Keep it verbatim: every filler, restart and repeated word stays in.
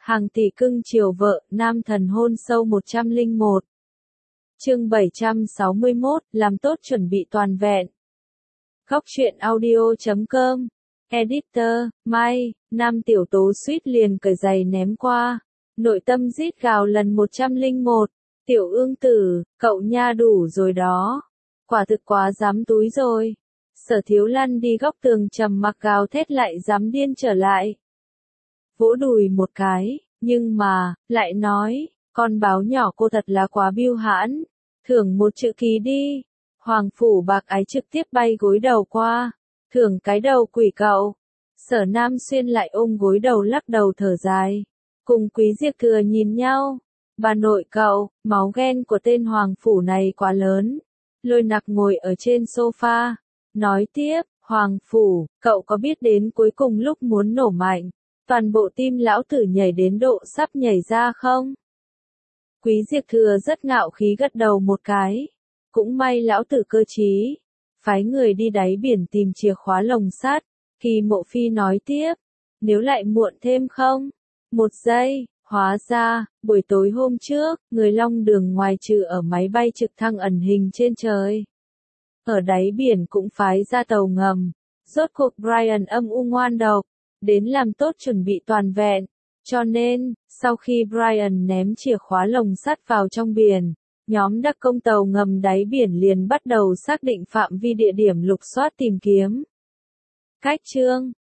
Hàng tỷ cưng chiều vợ, nam thần hôn sâu một trăm lẻ một. Chương bảy trăm sáu mươi mốt, làm tốt chuẩn bị toàn vẹn. Góc truyện audio chấm com. Editor, Mai, nam tiểu tố suýt liền cởi giày ném qua. Nội tâm rít gào lần một trăm lẻ một. Tiểu ương tử, cậu nha đủ rồi đó. Quả thực quá dám túi rồi. Sở Thiếu lăn đi góc tường trầm mặc gào thét lại dám điên trở lại. Vỗ đùi một cái, nhưng mà, lại nói, con báo nhỏ cô thật là quá biêu hãn. Thưởng một chữ ký đi. Hoàng phủ bạc ái trực tiếp bay gối đầu qua. Thưởng cái đầu quỷ cậu. Sở Nam Xuyên lại ôm gối đầu lắc đầu thở dài. Cùng Quý Diệp Thừa nhìn nhau. Bà nội cậu, máu ghen của tên hoàng phủ này quá lớn. Lôi Nặc ngồi ở trên sofa. Nói tiếp, hoàng phủ, cậu có biết đến cuối cùng lúc muốn nổ mạnh. Toàn bộ tim lão tử nhảy đến độ sắp nhảy ra không? Quý Diệp Thừa rất ngạo khí gật đầu một cái. Cũng may lão tử cơ trí. Phái người đi đáy biển tìm chìa khóa lồng sắt. Kỳ Mộ Phi nói tiếp. Nếu lại muộn thêm không? Một giây, hóa ra, buổi tối hôm trước, người Long Đường ngoài trừ ở máy bay trực thăng ẩn hình trên trời. Ở đáy biển cũng phái ra tàu ngầm. Rốt cuộc Brian âm u ngoan độc. Đến làm tốt chuẩn bị toàn vẹn. Cho nên, sau khi Brian ném chìa khóa lồng sắt vào trong biển, nhóm đặc công tàu ngầm đáy biển liền bắt đầu xác định phạm vi địa điểm lục soát tìm kiếm. Cách chương,